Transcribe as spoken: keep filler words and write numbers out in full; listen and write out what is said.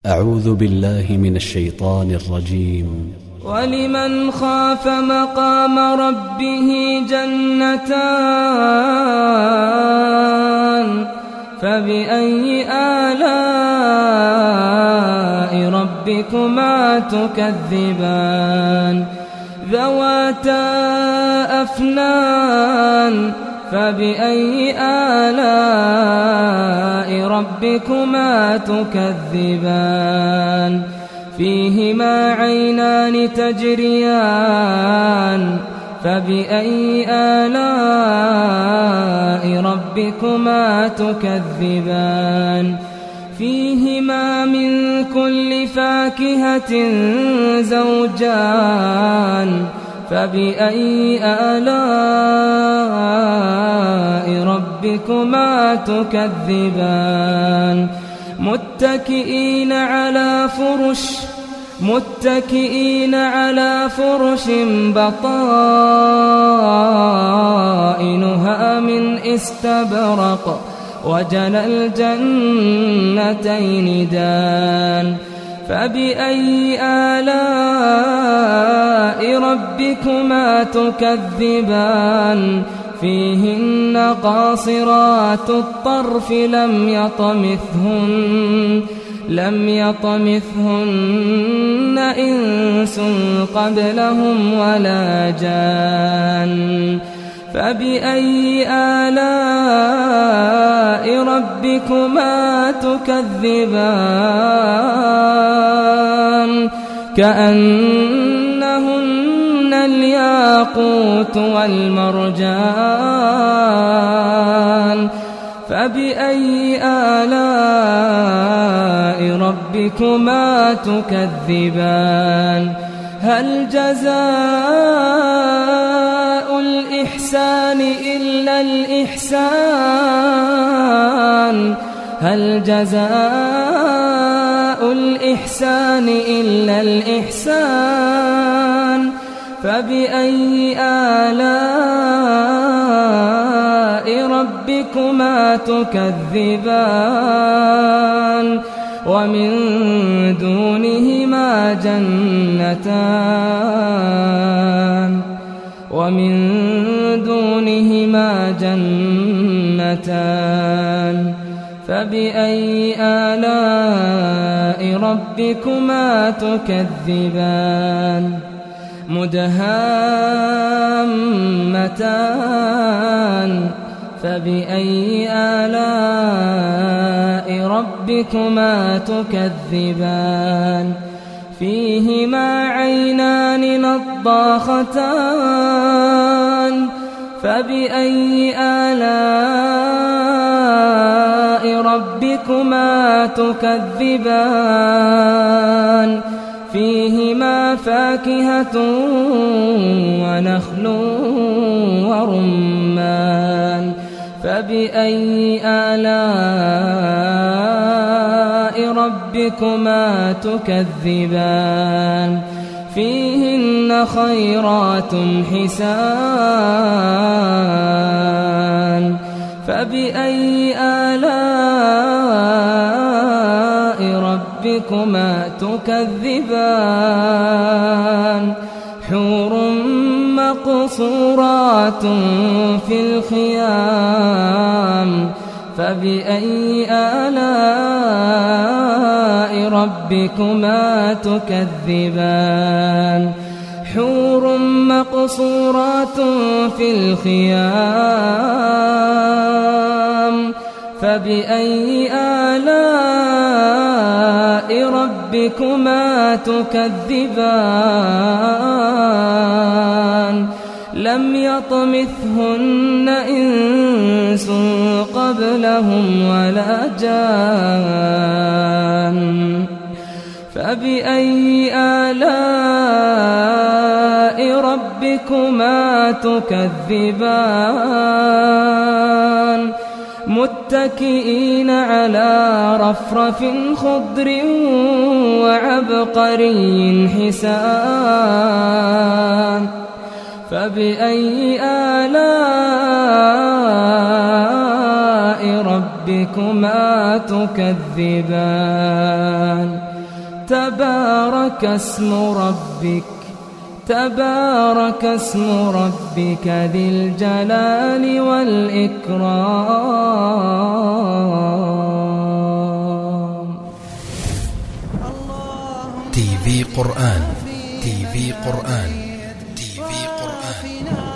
أعوذ بالله من الشيطان الرجيم. ولمن خاف مقام ربه جنتان فبأي آلاء ربكما تكذبان ذواتا أفنان فبأي آلاء ربكما تكذبان فيهما عينان تجريان فبأي آلاء ربكما تكذبان فيهما من كل فاكهة زوجان فبأي آلاء ربكما تكذبان متكئين على فرش متكئين على فرش بطائنها من استبرق وجنى الجنتين دان فبأي آلاء ربكما تكذبان فيهن قاصرات الطرف لم يطمثهن لم يطمثهن إنس قبلهم ولا جان فبأي آلاء ربكما تكذبان كأنهن الياقوت والمرجان فبأي آلاء ربكما تكذبان هل جزاء الإحسان إلا الإحسان هل جزاء الإحسان إلا الإحسان فبأي آلاء ربكما تكذبان ومن دونهما جنتان ومن دونهما جنتان فبأي آلاء ربكما تكذبان مدهامتان فبأي آلاء ربكما تكذبان فيهما عينان نضاختان فبأي آلاء ربكما تكذبان فيهما فاكهة ونخل ورمان فبأي آلاء ربكما تكذبان فيهن خيرات حسان فبأي آلاء ربكما تكذبان حور مقصورات في الخيام فبأي آلاء ربكما تكذبان حور مقصورات في الخيام فبأي آلاء ربكما تكذبان لم يطمثهن إنس قبلهم ولا جان فبأي آلاء ربكما تكذبان متكئين على رفرف خضر وعبقري حسان فبأي آلاء ربكما تكذبان تبارك اسم ربك تبارك اسم ربك ذي الجلال والإكرام. تي في قرآن تي في قرآن تي في قرآن